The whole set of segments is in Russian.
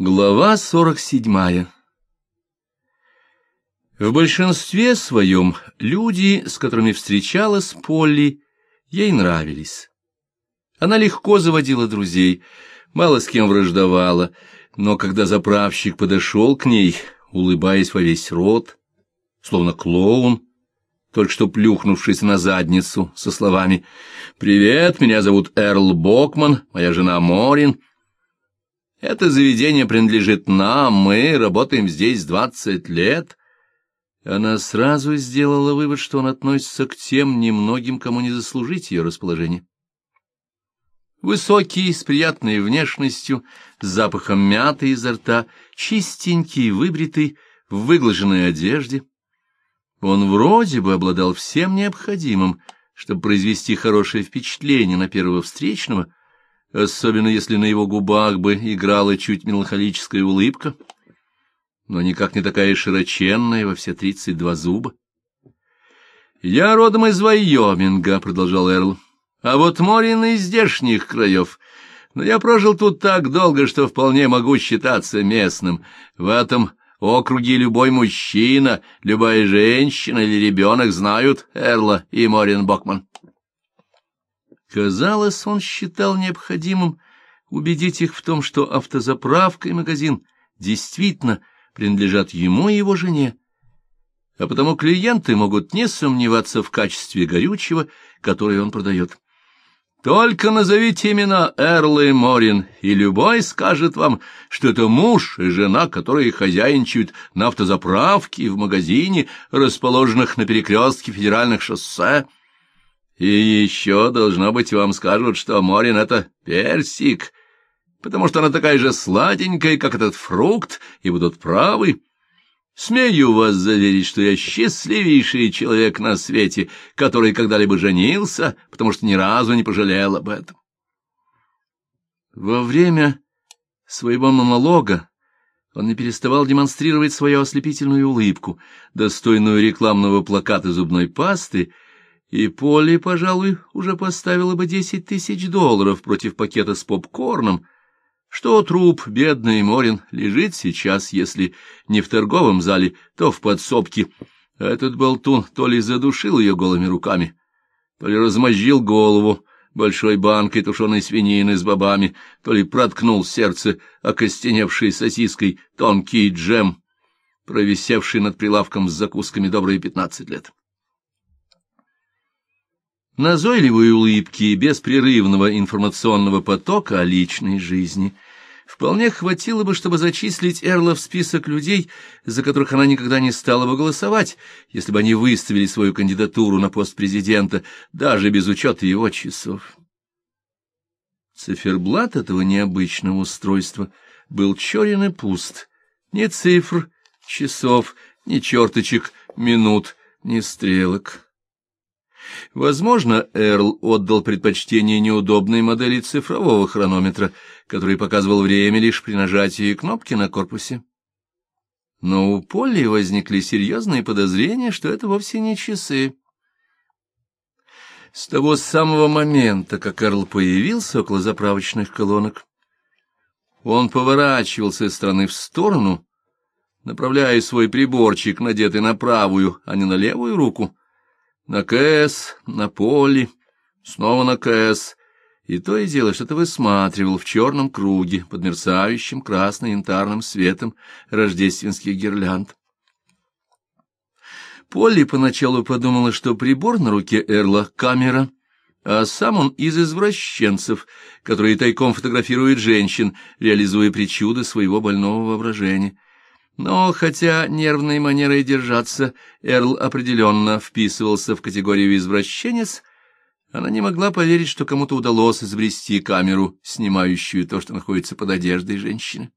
Глава 47. В большинстве своем люди, с которыми встречалась Полли, ей нравились. Она легко заводила друзей, мало с кем враждовала, но когда заправщик подошел к ней, улыбаясь во весь рот, словно клоун, только что плюхнувшись на задницу, со словами «Привет, меня зовут Эрл Бокман, моя жена Морин. Это заведение принадлежит нам, мы работаем здесь 20 лет». Она сразу сделала вывод, что он относится к тем немногим, кому не заслужить ее расположение. Высокий, с приятной внешностью, с запахом мяты изо рта, чистенький, выбритый, в выглаженной одежде. Он вроде бы обладал всем необходимым, чтобы произвести хорошее впечатление на первого встречного, особенно если на его губах бы играла чуть меланхолическая улыбка, но никак не такая широченная во все 32 зуба. «Я родом из Вайоминга», — продолжал Эрл, — «а вот Морин из здешних краев. Но я прожил тут так долго, что вполне могу считаться местным. В этом округе любой мужчина, любая женщина или ребенок знают Эрла и Морин Бокман». Казалось, он считал необходимым убедить их в том, что автозаправка и магазин действительно принадлежат ему и его жене, а потому клиенты могут не сомневаться в качестве горючего, которое он продает. «Только назовите имена Эрла и Морин, и любой скажет вам, что это муж и жена, которые хозяйничают на автозаправке и в магазине, расположенных на перекрестке федеральных шоссе. И еще, должно быть, вам скажут, что Морин — это персик, потому что она такая же сладенькая, как этот фрукт, и будут правы. Смею вас заверить, что я счастливейший человек на свете, который когда-либо женился, потому что ни разу не пожалел об этом». Во время своего монолога он не переставал демонстрировать свою ослепительную улыбку, достойную рекламного плаката зубной пасты, и Полли, пожалуй, уже поставила бы $10 000 против пакета с попкорном, что труп, бедный Морин, лежит сейчас, если не в торговом зале, то в подсобке. Этот болтун то ли задушил ее голыми руками, то ли размозжил голову большой банкой тушеной свинины с бобами, то ли проткнул сердце окостеневшей сосиской тонкий джем, провисевший над прилавком с закусками добрые 15 лет. Назойливой улыбки и беспрерывного информационного потока о личной жизни вполне хватило бы, чтобы зачислить Эрла в список людей, за которых она никогда не стала бы голосовать, если бы они выставили свою кандидатуру на пост президента, даже без учета его часов. Циферблат этого необычного устройства был черен и пуст. Ни цифр, часов, ни черточек, минут, ни стрелок. Возможно, Эрл отдал предпочтение неудобной модели цифрового хронометра, который показывал время лишь при нажатии кнопки на корпусе. Но у Полли возникли серьезные подозрения, что это вовсе не часы. С того самого момента, как Эрл появился около заправочных колонок, он поворачивался из стороны в сторону, направляя свой приборчик, надетый на правую, а не на левую руку, на Кэс, на Полли, снова на Кэс, и то и дело что-то высматривал в черном круге под мерцающим красно-янтарным светом рождественских гирлянд. Полли поначалу подумала, что прибор на руке Эрла — камера, а сам он из извращенцев, которые тайком фотографируют женщин, реализуя причуды своего больного воображения. Но, хотя нервной манерой держаться Эрл определенно вписывался в категорию извращенец, она не могла поверить, что кому-то удалось изобрести камеру, снимающую то, что находится под одеждой женщины.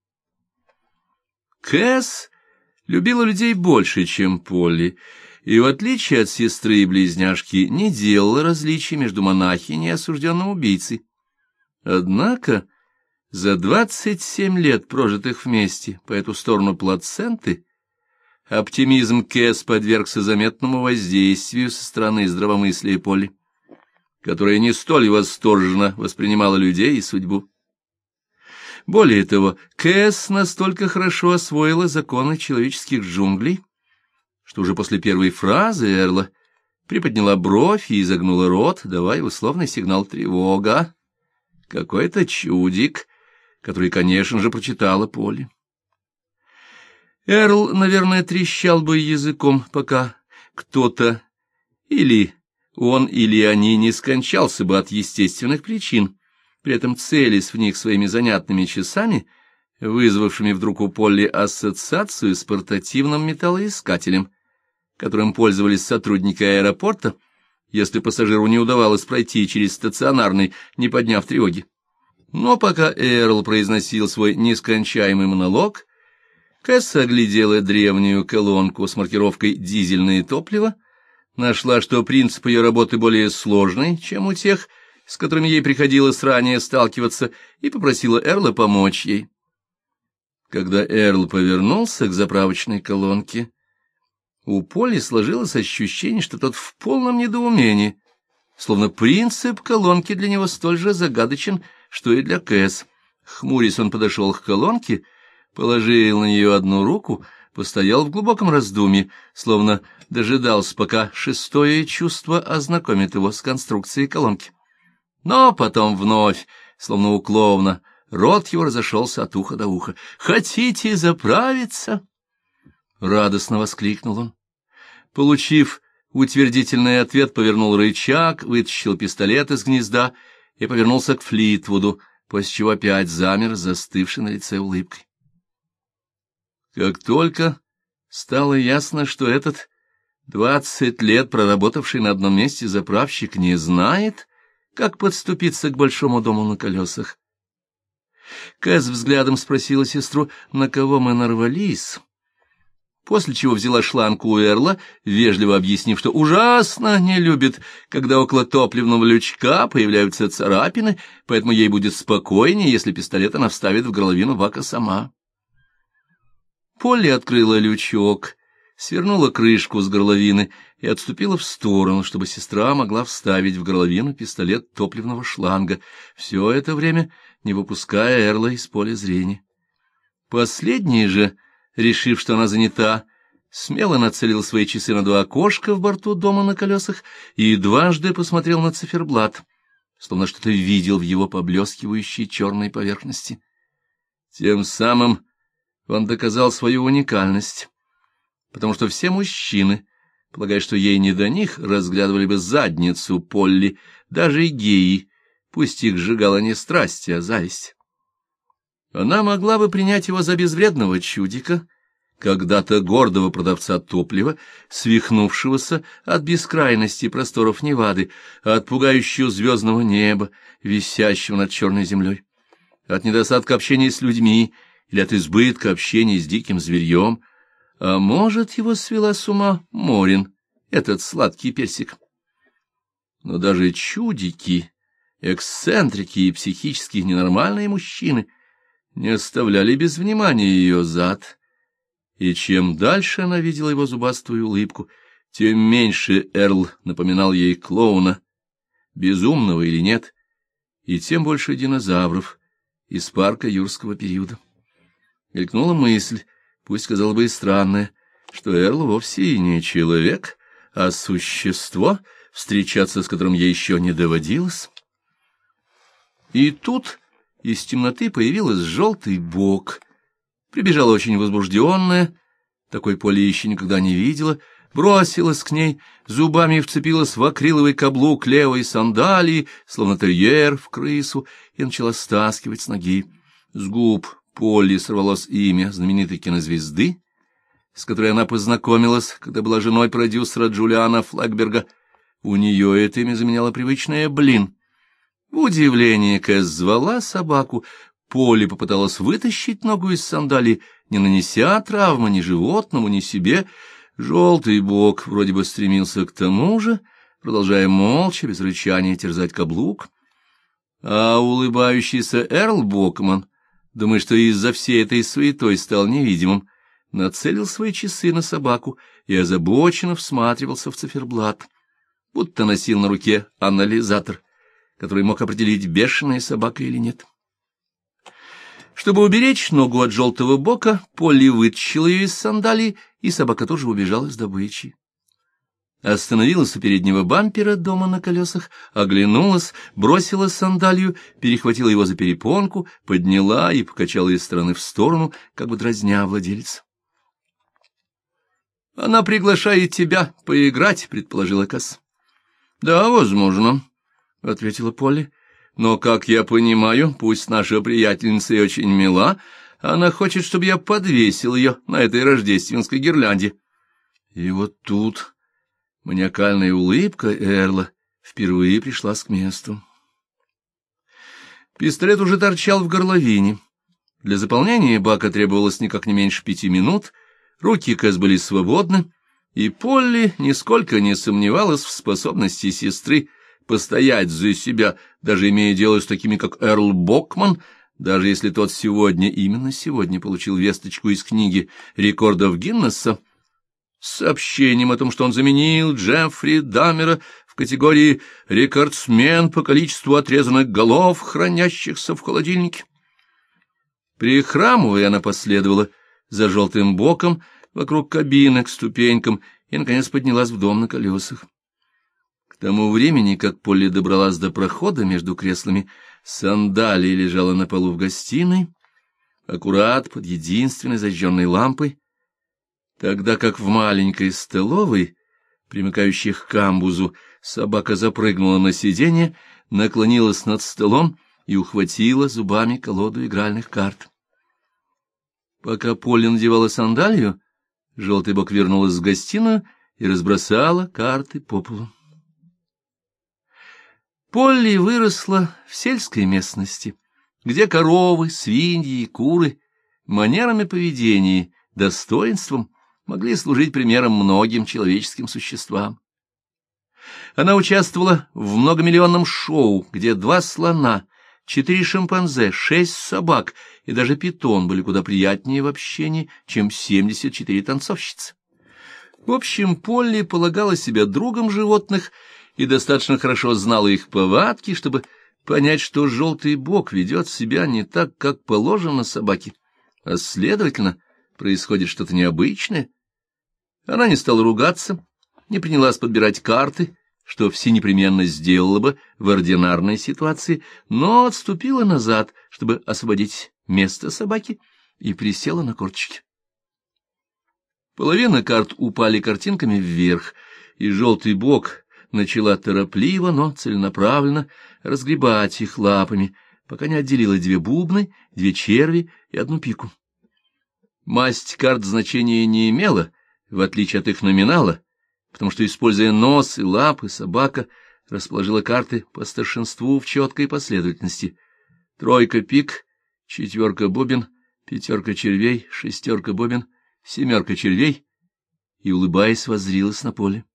Кэс любила людей больше, чем Полли, и, в отличие от сестры и близняшки, не делала различий между монахиней и осужденным убийцей. Однако за 27 лет, прожитых вместе по эту сторону плаценты, оптимизм Кэс подвергся заметному воздействию со стороны здравомыслия Полли, которая не столь восторженно воспринимала людей и судьбу. Более того, Кэс настолько хорошо освоила законы человеческих джунглей, что уже после первой фразы Эрла приподняла бровь и изогнула рот, давая условный сигнал «тревога». Какой-то чудик, который, конечно же, прочитала Полли. Эрл, наверное, трещал бы языком, пока кто-то, или он, или они, не скончался бы от естественных причин, при этом целясь в них своими занятными часами, вызвавшими вдруг у Полли ассоциацию с портативным металлоискателем, которым пользовались сотрудники аэропорта, если пассажиру не удавалось пройти через стационарный, не подняв тревоги. Но пока Эрл произносил свой нескончаемый монолог, Кэс оглядела древнюю колонку с маркировкой «дизельное топливо», нашла, что принцип ее работы более сложный, чем у тех, с которыми ей приходилось ранее сталкиваться, и попросила Эрла помочь ей. Когда Эрл повернулся к заправочной колонке, у Полли сложилось ощущение, что тот в полном недоумении, словно принцип колонки для него столь же загадочен, что и для Кэс. Хмурясь, он подошел к колонке, положил на нее одну руку, постоял в глубоком раздумье, словно дожидался, пока шестое чувство ознакомит его с конструкцией колонки. Но потом вновь, словно уклонно, рот его разошелся от уха до уха. «Хотите заправиться?» — радостно воскликнул он. Получив утвердительный ответ, повернул рычаг, вытащил пистолет из гнезда и повернулся к Флитвуду, после чего опять замер, застывший на лице улыбкой. Как только стало ясно, что этот 20 лет проработавший на одном месте заправщик не знает, как подступиться к большому дому на колесах, Кэс взглядом спросила сестру, на кого мы нарвались, после чего взяла шланг у Эрла, вежливо объяснив, что ужасно не любит, когда около топливного лючка появляются царапины, поэтому ей будет спокойнее, если пистолет она вставит в горловину бака сама. Полли открыла лючок, свернула крышку с горловины и отступила в сторону, чтобы сестра могла вставить в горловину пистолет топливного шланга, все это время не выпуская Эрла из поля зрения. Последний же, решив, что она занята, смело нацелил свои часы на 2 окошка в борту дома на колесах и дважды посмотрел на циферблат, словно что-то видел в его поблескивающей черной поверхности. Тем самым он доказал свою уникальность, потому что все мужчины, полагая, что ей не до них, разглядывали бы задницу Полли, даже и геи, пусть их сжигала не страсть, а зависть. Она могла бы принять его за безвредного чудика, когда-то гордого продавца топлива, свихнувшегося от бескрайности просторов Невады, от пугающего звездного неба, висящего над черной землей, от недостатка общения с людьми или от избытка общения с диким зверьем, а может, его свела с ума Морин, этот сладкий персик. Но даже чудики, эксцентрики и психически ненормальные мужчины не оставляли без внимания ее зад, и чем дальше она видела его зубастую улыбку, тем меньше Эрл напоминал ей клоуна, безумного или нет, и тем больше динозавров из парка юрского периода. Мелькнула мысль, пусть, казалось бы, и странная, что Эрл вовсе и не человек, а существо, встречаться с которым ей еще не доводилось. И тут из темноты появилась желтый бок. Прибежала очень возбужденная, такой Полли еще никогда не видела, бросилась к ней, зубами вцепилась в акриловый каблук левой сандалии, словно терьер в крысу, и начала стаскивать с ноги. С губ Полли сорвалось имя знаменитой кинозвезды, с которой она познакомилась, когда была женой продюсера Джулиана Флэгберга. У нее это имя заменяло привычное «блин». В удивлении Кэс звала собаку. Полли попыталась вытащить ногу из сандалии, не нанеся травмы ни животному, ни себе. Желтый бок вроде бы стремился к тому же, продолжая молча, без рычания, терзать каблук. А улыбающийся Эрл Бокман, думая, что из-за всей этой суетой стал невидимым, нацелил свои часы на собаку и озабоченно всматривался в циферблат, будто носил на руке анализатор, который мог определить, бешеная собака или нет. Чтобы уберечь ногу от желтого бока, Полли вытащила ее из сандалии, и собака тоже убежала с добычей. Остановилась у переднего бампера дома на колесах, оглянулась, бросила сандалию, перехватила его за перепонку, подняла и покачала из стороны в сторону, как бы дразня владельца. — Она приглашает тебя поиграть, — предположила Касс. — Да, возможно, — ответила Полли. — Но, как я понимаю, пусть наша приятельница и очень мила, она хочет, чтобы я подвесил ее на этой рождественской гирлянде. И вот тут маниакальная улыбка Эрла впервые пришлась к месту. Пистолет уже торчал в горловине. Для заполнения бака требовалось никак не меньше 5 минут, руки Кэс были свободны, и Полли нисколько не сомневалась в способности сестры постоять за себя, даже имея дело с такими, как Эрл Бокман, даже если тот сегодня, именно сегодня, получил весточку из книги рекордов Гиннесса с сообщением о том, что он заменил Джеффри Даммера в категории «рекордсмен по количеству отрезанных голов, хранящихся в холодильнике». Прихрамывая, она последовала за желтым боком вокруг кабины к ступенькам и, наконец, поднялась в дом на колесах. К тому времени, как Полли добралась до прохода между креслами, сандалия лежала на полу в гостиной, аккурат под единственной зажженной лампой, тогда как в маленькой столовой, примыкающей к камбузу, собака запрыгнула на сиденье, наклонилась над столом и ухватила зубами колоду игральных карт. Пока Полли надевала сандалию, желтый бок вернулась в гостиную и разбросала карты по полу. Полли выросла в сельской местности, где коровы, свиньи и куры манерами поведения, достоинством могли служить примером многим человеческим существам. Она участвовала в многомиллионном шоу, где 2 слона, 4 шимпанзе, 6 собак и даже питон были куда приятнее в общении, чем 74 танцовщицы. В общем, Полли полагала себя другом животных и достаточно хорошо знала их повадки, чтобы понять, что желтый бок ведет себя не так, как положено собаке, а, следовательно, происходит что-то необычное. Она не стала ругаться, не принялась подбирать карты, что все непременно сделала бы в ординарной ситуации, но отступила назад, чтобы освободить место собаки, и присела на корточки. Половина карт упали картинками вверх, и желтый бок начала торопливо, но целенаправленно разгребать их лапами, пока не отделила 2 бубны, 2 черви и 1 пику. Масть карт значения не имела, в отличие от их номинала, потому что, используя нос и лапы, собака расположила карты по старшинству в четкой последовательности: 3 пик, 4 бубен, 5 червей, 6 бубен, 7 червей, и, улыбаясь, воззрилась на поле.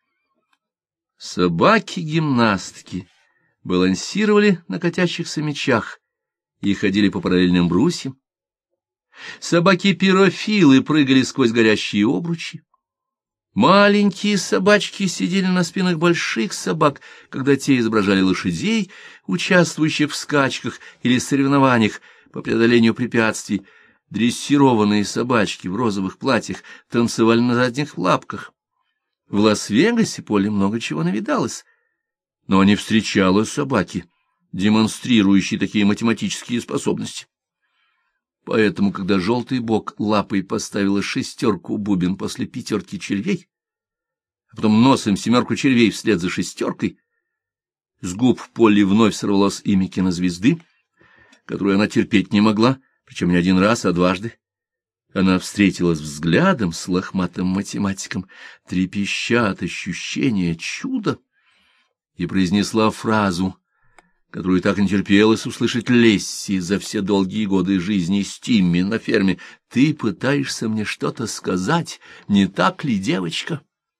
Собаки-гимнастки балансировали на катящихся мячах и ходили по параллельным брусьям. Собаки-пирофилы прыгали сквозь горящие обручи. Маленькие собачки сидели на спинах больших собак, когда те изображали лошадей, участвующих в скачках или соревнованиях по преодолению препятствий. Дрессированные собачки в розовых платьях танцевали на задних лапках. В Лас-Вегасе Полли много чего навидалась, но не встречала собаки, демонстрирующей такие математические способности. Поэтому, когда желтый бок лапой поставила 6 бубен после 5 червей, а потом носом 7 червей вслед за 6, с губ Полли вновь сорвалось имя кинозвезды, которую она терпеть не могла, причем не 1 раз, а 2. Она встретилась взглядом с лохматым математиком, трепеща от ощущения чуда, и произнесла фразу, которую так не терпелось услышать Лесси за все долгие годы жизни с Тимми на ферме. «Ты пытаешься мне что-то сказать, не так ли, девочка?»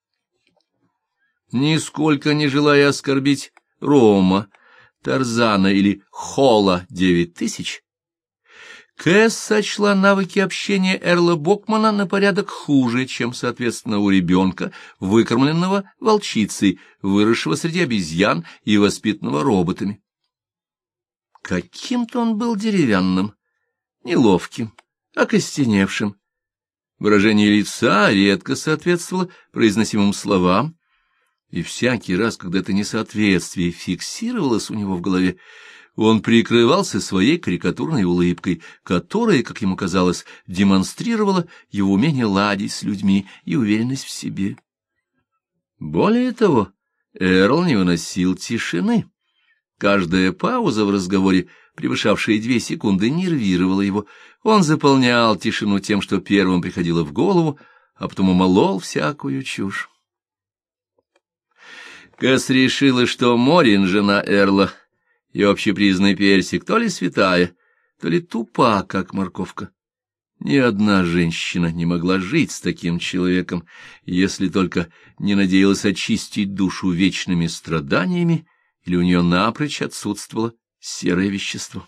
Нисколько не желая оскорбить Рома, Тарзана или Холла 9000, Кэс сочла навыки общения Эрла Бокмана на порядок хуже, чем, соответственно, у ребенка, выкормленного волчицей, выросшего среди обезьян и воспитанного роботами. Каким-то он был деревянным, неловким, окостеневшим. Выражение лица редко соответствовало произносимым словам, и всякий раз, когда это несоответствие фиксировалось у него в голове, он прикрывался своей карикатурной улыбкой, которая, как ему казалось, демонстрировала его умение ладить с людьми и уверенность в себе. Более того, Эрл не выносил тишины. Каждая пауза в разговоре, превышавшая 2 секунды, нервировала его. Он заполнял тишину тем, что первым приходило в голову, а потом умолол всякую чушь. Кэс решила, что Морин, жена Эрла, и общепризнанный персик, то ли святая, то ли тупа, как морковка. Ни одна женщина не могла жить с таким человеком, если только не надеялась очистить душу вечными страданиями, или у нее напрочь отсутствовало серое вещество.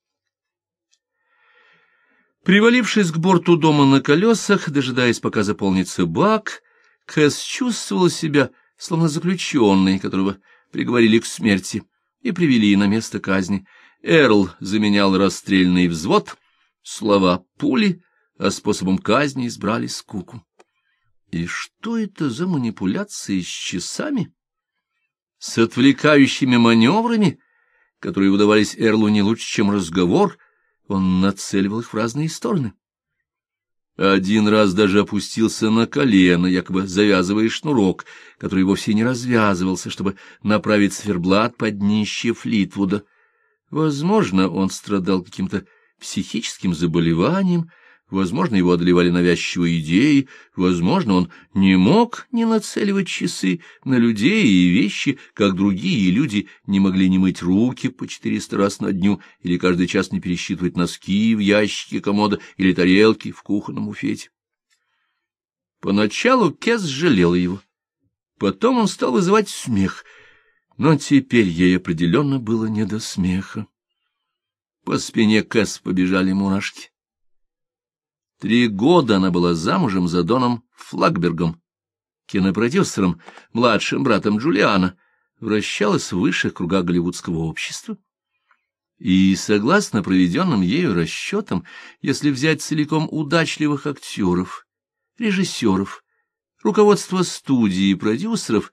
Привалившись к борту дома на колесах, дожидаясь, пока заполнится бак, Кэс чувствовала себя словно заключенный, которого приговорили к смерти и привели на место казни. Эрл заменял расстрельный взвод, слова пули, а способом казни избрали скуку. И что это за манипуляции с часами? С отвлекающими маневрами, которые удавались Эрлу не лучше, чем разговор, он нацеливал их в разные стороны. Один раз даже опустился на колено, якобы завязывая шнурок, который вовсе не развязывался, чтобы направить циферблат под днище Флитвуда. Возможно, он страдал каким-то психическим заболеванием, возможно, его одолевали навязчивые идеи, возможно, он не мог не нацеливать часы на людей и вещи, как другие люди не могли не мыть руки по 400 раз на дню или каждый час не пересчитывать носки в ящике комода или тарелки в кухонном буфете. Поначалу Кэс жалела его, потом он стал вызывать смех, но теперь ей определенно было не до смеха. По спине Кэс побежали мурашки. 3 года она была замужем за Доном Флагбергом, кинопродюсером, младшим братом Джулиана, вращалась в высших кругах голливудского общества. И, согласно проведенным ею расчетам, если взять целиком удачливых актеров, режиссеров, руководство студии и продюсеров,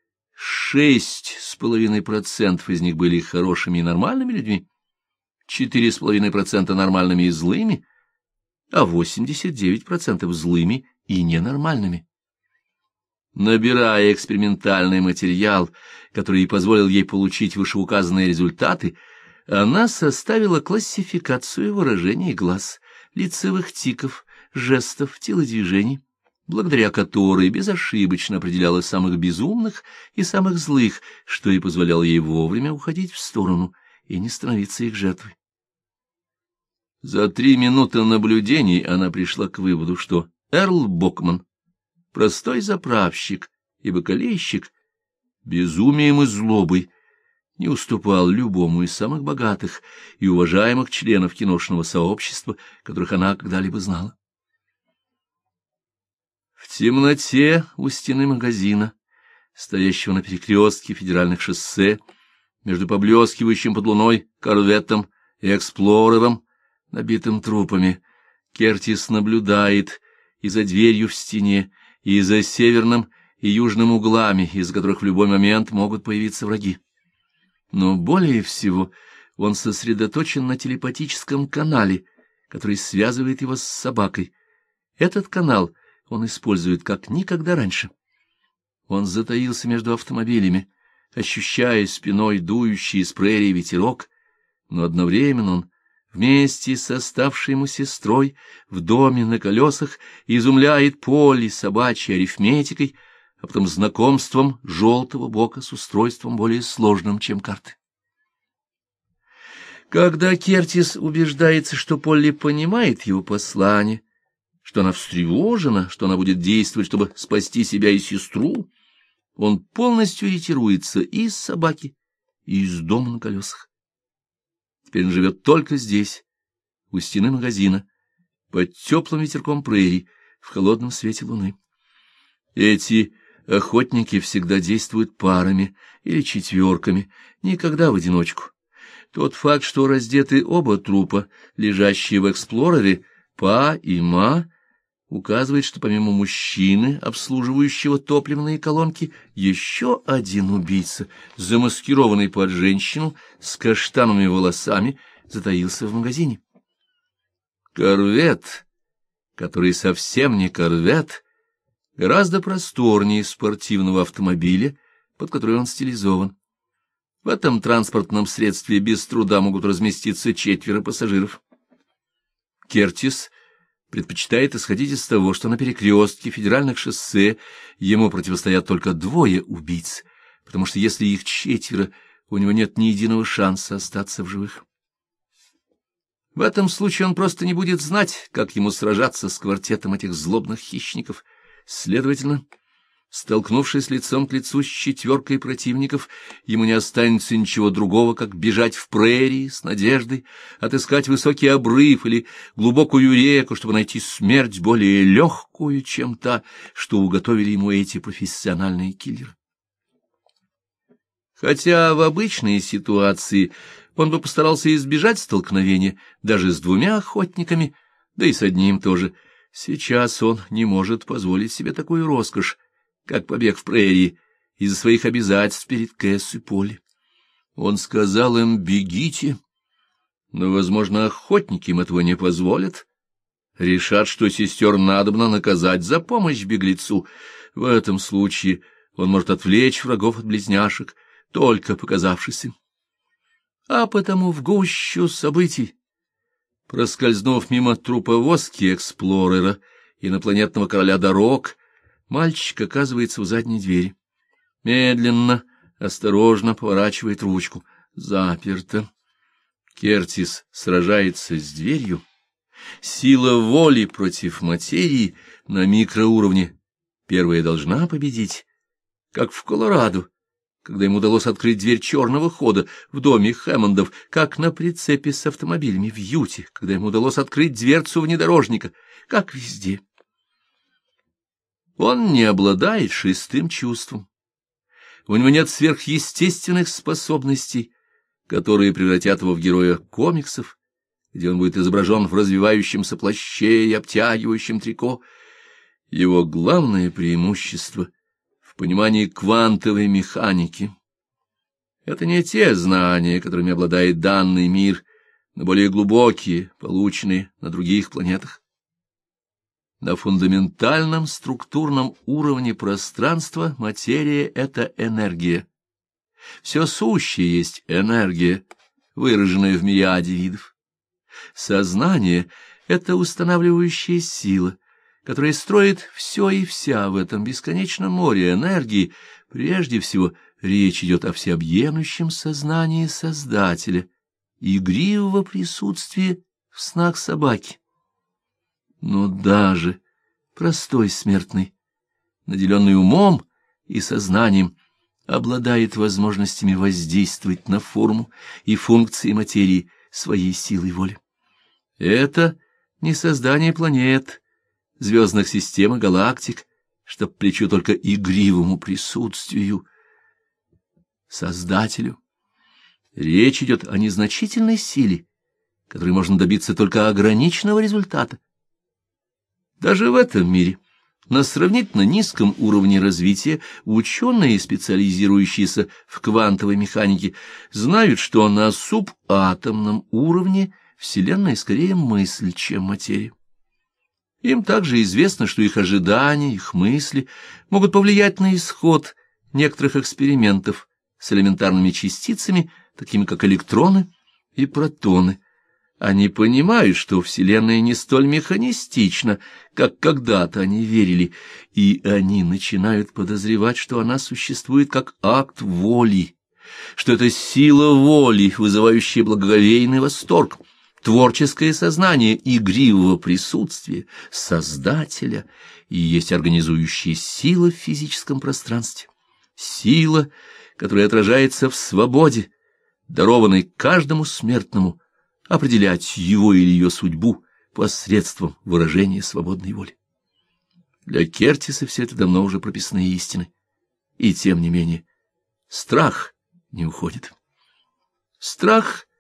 6,5% из них были хорошими и нормальными людьми, 4,5% нормальными и злыми, а 89% злыми и ненормальными. Набирая экспериментальный материал, который позволил ей получить вышеуказанные результаты, она составила классификацию выражений глаз, лицевых тиков, жестов, телодвижений, благодаря которой безошибочно определяла самых безумных и самых злых, что и позволяло ей вовремя уходить в сторону и не становиться их жертвой. За 3 минуты наблюдений она пришла к выводу, что Эрл Бокман, простой заправщик и бакалейщик, безумием и злобой не уступал любому из самых богатых и уважаемых членов киношного сообщества, которых она когда-либо знала. В темноте у стены магазина, стоящего на перекрестке федеральных шоссе, между поблескивающим под луной корветом и эксплорером, набитым трупами, Кертис наблюдает и за дверью в стене, и за северным и южным углами, из которых в любой момент могут появиться враги. Но более всего он сосредоточен на телепатическом канале, который связывает его с собакой. Этот канал он использует как никогда раньше. Он затаился между автомобилями, ощущая спиной дующий из прерий ветерок, но одновременно он вместе с оставшей ему сестрой в доме на колесах изумляет поле собачьей арифметикой, а потом знакомством желтого бока с устройством более сложным, чем карты. Когда Кертис убеждается, что Полли понимает его послание, что она встревожена, что она будет действовать, чтобы спасти себя и сестру, он полностью ретируется и из собаки, и из дома на колесах. Теперь он живет только здесь, у стены магазина, под теплым ветерком прерий, в холодном свете луны. Эти охотники всегда действуют парами или четверками, никогда в одиночку. Тот факт, что раздеты оба трупа, лежащие в «Эксплорере», Па и Ма, указывает, что помимо мужчины, обслуживающего топливные колонки, еще один убийца, замаскированный под женщину, с каштановыми волосами, затаился в магазине. Корвет, который совсем не корвет, гораздо просторнее спортивного автомобиля, под который он стилизован. В этом транспортном средстве без труда могут разместиться 4 пассажиров. Кертис предпочитает исходить из того, что на перекрестке федеральных шоссе ему противостоят только 2 убийц, потому что если их 4, у него нет ни единого шанса остаться в живых. В этом случае он просто не будет знать, как ему сражаться с квартетом этих злобных хищников. Следовательно, столкнувшись лицом к лицу с 4 противников, ему не останется ничего другого, как бежать в прерии с надеждой, отыскать высокий обрыв или глубокую реку, чтобы найти смерть более легкую, чем та, что уготовили ему эти профессиональные киллеры. Хотя в обычной ситуации он бы постарался избежать столкновения даже с 2 охотниками, да и с одним тоже, сейчас он не может позволить себе такую роскошь, как побег в прерии, из-за своих обязательств перед Кэс и Полли. Он сказал им: «Бегите», но, возможно, охотники им этого не позволят. Решат, что сестер надобно наказать за помощь беглецу. В этом случае он может отвлечь врагов от близняшек, только показавшись им. А потому в гущу событий, проскользнув мимо труповозки Эксплорера, инопланетного короля дорог, мальчик оказывается у задней двери. Медленно, осторожно поворачивает ручку. Заперто. Кертис сражается с дверью. Сила воли против материи на микроуровне первая должна победить, как в Колорадо, когда ему удалось открыть дверь черного хода в доме Хэммондов, как на прицепе с автомобилями в Юте, когда ему удалось открыть дверцу внедорожника, как везде. Он не обладает 6-м чувством. У него нет сверхъестественных способностей, которые превратят его в героя комиксов, где он будет изображен в развивающемся плаще и обтягивающем трико. Его главное преимущество в понимании квантовой механики. Это не те знания, которыми обладает данный мир, но более глубокие, полученные на других планетах. На фундаментальном структурном уровне пространства материя — это энергия. Все сущее есть энергия, выраженная в мириаде видов. Сознание — это устанавливающая сила, которая строит все и вся в этом бесконечном море энергии. Прежде всего, речь идет о всеобъемлющем сознании Создателя, игривого присутствия в снах собаки. Но даже простой смертный, наделенный умом и сознанием, обладает возможностями воздействовать на форму и функции материи своей силой воли. Это не создание планет, звездных систем и галактик, что к плечу только игривому присутствию Создателю. Речь идет о незначительной силе, которой можно добиться только ограниченного результата. Даже в этом мире, на сравнительно низком уровне развития, ученые, специализирующиеся в квантовой механике, знают, что на субатомном уровне Вселенная скорее мысль, чем материя. Им также известно, что их ожидания, их мысли могут повлиять на исход некоторых экспериментов с элементарными частицами, такими как электроны и протоны. Они понимают, что Вселенная не столь механистична, как когда-то они верили, и они начинают подозревать, что она существует как акт воли, что это сила воли, вызывающая благоговейный восторг, творческое сознание игривого присутствия Создателя и есть организующая сила в физическом пространстве, сила, которая отражается в свободе, дарованной каждому смертному, определять его или ее судьбу посредством выражения свободной воли. Для Кертиса все это давно уже прописные истины, и тем не менее страх не уходит. Страх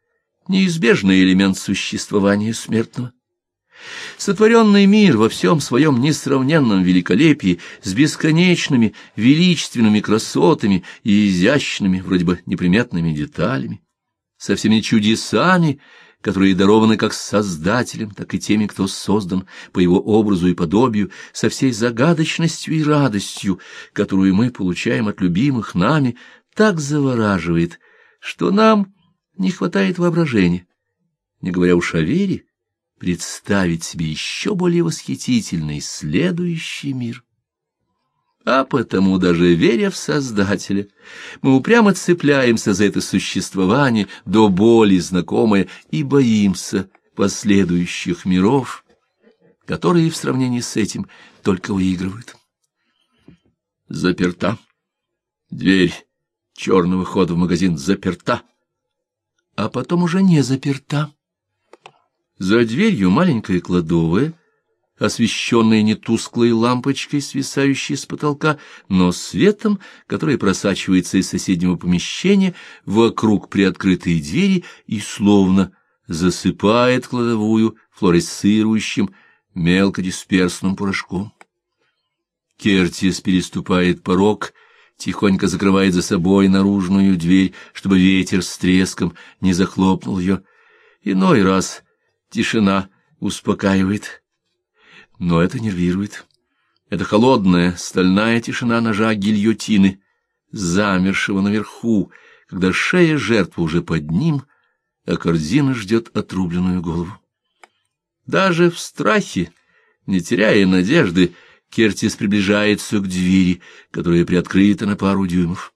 неизбежный элемент существования смертного. Сотворенный мир во всем своем несравненном великолепии, с бесконечными величественными красотами и изящными, вроде бы неприметными деталями, со всеми чудесами, которые дарованы как Создателем, так и теми, кто создан по его образу и подобию, со всей загадочностью и радостью, которую мы получаем от любимых нами, так завораживает, что нам не хватает воображения, не говоря уж о вере, представить себе еще более восхитительный следующий мир. А потому, даже веря в Создателя, мы упрямо цепляемся за это существование, до боли знакомое, и боимся последующих миров, которые в сравнении с этим только выигрывают. Заперта. Дверь черного хода в магазин заперта, а потом уже не заперта. За дверью маленькая кладовая, освещенная не тусклой лампочкой, свисающей с потолка, но светом, который просачивается из соседнего помещения вокруг приоткрытой двери и словно засыпает кладовую флуоресцирующим мелкодисперсным порошком. Кертис переступает порог, тихонько закрывает за собой наружную дверь, чтобы ветер с треском не захлопнул ее. Иной раз тишина успокаивает, но это нервирует. Это холодная стальная тишина ножа гильотины, замершего наверху, когда шея жертвы уже под ним, а корзина ждет отрубленную голову. Даже в страхе, не теряя надежды, Кертис приближается к двери, которая приоткрыта на пару дюймов.